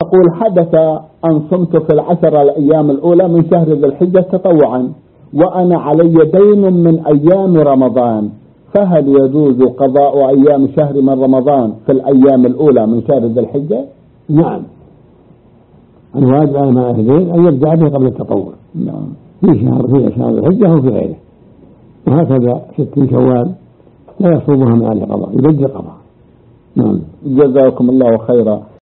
يقول حدث أن صمت في العشر الأيام الأولى من شهر ذي الحجة تطوعا وأنا علي دين من أيام رمضان، فهل يجوز قضاء أيام شهر من رمضان في الأيام الأولى من شهر ذي الحجة؟ نعم، الواجب على ما أهلين أن يبدأ به قبل التطوع. نعم، في شهر ذي الحجة وفي غيره، وهكذا 60 شوال لا يصومها من أهل قضاء، يبدأ قضاء. نعم، جزاكم الله خيرا.